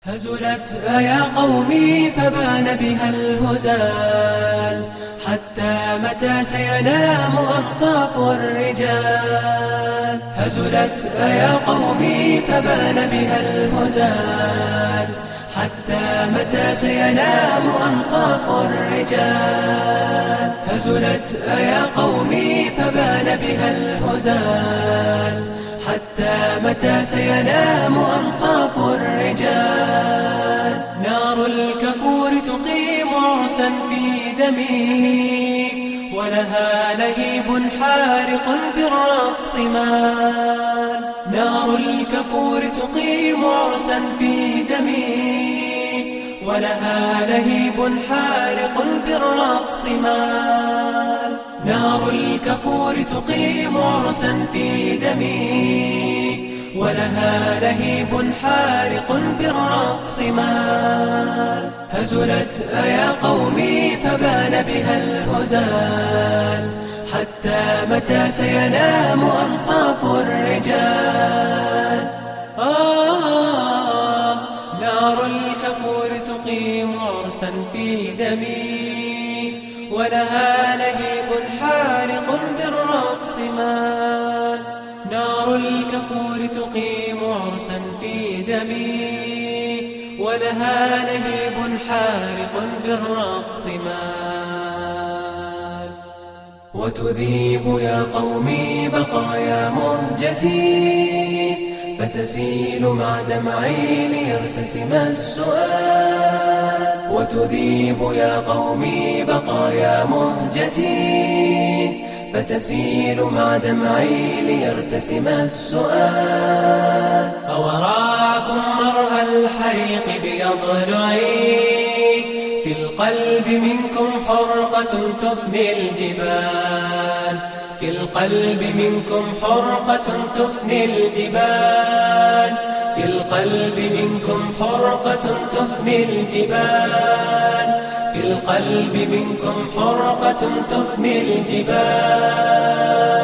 هزلت يا قومي فبان بها الهزال، حتى متى سينام أنصاف الرجال. هزلت يا قومي فبان بها الهزال، حتى متى سينام أنصاف الرجال. هزلت يا قومي فبان بها الهزال، حتى متى سينام أنصاف الرجال. نار الكفور تقيم عرسا في دمي، ولها لهيب حارق بالرقص مال. نار الكفور تقيم عرسا في دمي، ولها لهيب حارق بالرقص مال. نار الكفور تقيم عرسا في دمي، ولها لهيب حارق بالرقص مال. هزلت يا قومي فبان بها الهزال، حتى متى سينام أنصاف الرجال. نار الكفور تقيم عرسا في دمي، ولها لهيب حارق بالرقص مال. نار الكفور تقيم عرسا في دمي، ولها لهيب حارق بالرقص مال. وتذيب يا قومي بقايا مهجتي، فتسيل مع دمعي ليرتسم السؤال. وتذيب يا قومي بقايا مهجتي، فتسيل مع دمعي ليرتسم السؤال. أوراعكم مرأى الحريق بأضلعي، في القلب منكم حرقة تفني الجبال. في القلب منكم حرقة تفني الجبال. في القلب منكم حرقة تفني الجبال. في القلب منكم حرقة تفني الجبال.